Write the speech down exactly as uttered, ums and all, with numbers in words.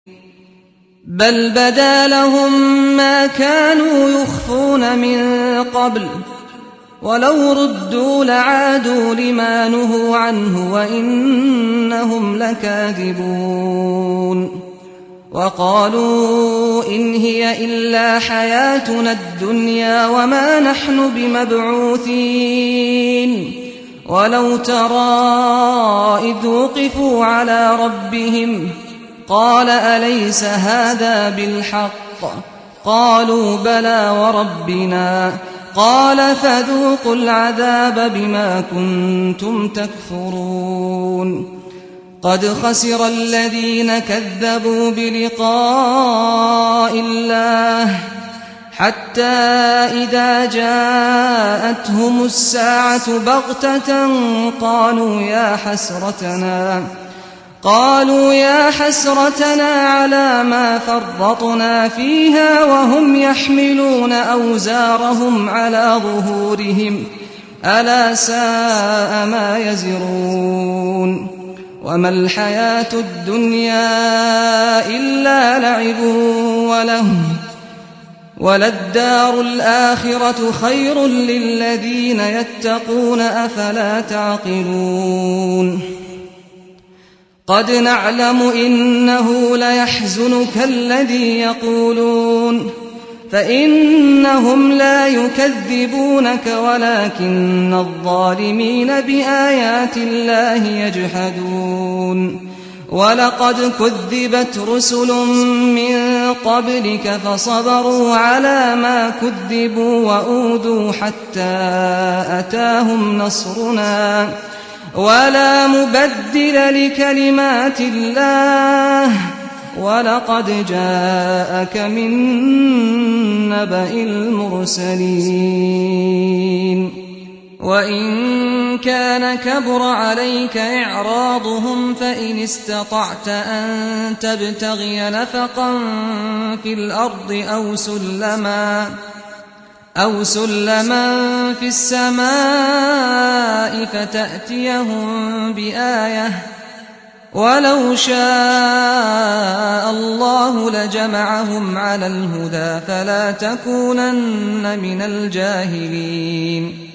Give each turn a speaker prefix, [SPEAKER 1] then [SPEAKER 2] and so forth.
[SPEAKER 1] بل بدا لهم ما كانوا يخفون من قبل ولو ردوا لعادوا لما نهوا عنه وإنهم لكاذبون وقالوا إن هي إلا حياتنا الدنيا وما نحن بمبعوثين ولو ترى إذ وقفوا على ربهم قال أليس هذا بالحق قالوا بلى وربنا قال فذوقوا العذاب بما كنتم تكفرون قد خسر الذين كذبوا بلقاء الله حتى إذا جاءتهم الساعة بغتة قالوا يا حسرتنا قالوا يا حسرتنا على ما فرطنا فيها وهم يحملون أوزارهم على ظهورهم ألا ساء ما يزرون وما الحياة الدنيا إلا لعب ولهو وللدار الآخرة خير للذين يتقون أفلا تعقلون قد نعلم إنه ليحزنك الذي يقولون فإنهم لا يكذبونك ولكن الظالمين بآيات الله يجحدون ولقد كذبت رسل من قبلك فصبروا على ما كذبوا وأوذوا حتى أتاهم نصرنا ولا مبدل لكلمات الله ولقد جاءك من نبأ المرسلين وإن كان كبر عليك إعراضهم فإن استطعت أن تبتغي نفقا في الأرض أو سلما أو سلما في السماء فتأتيهم بآية ولو شاء الله لجمعهم على الهدى فلا تكونن من الجاهلين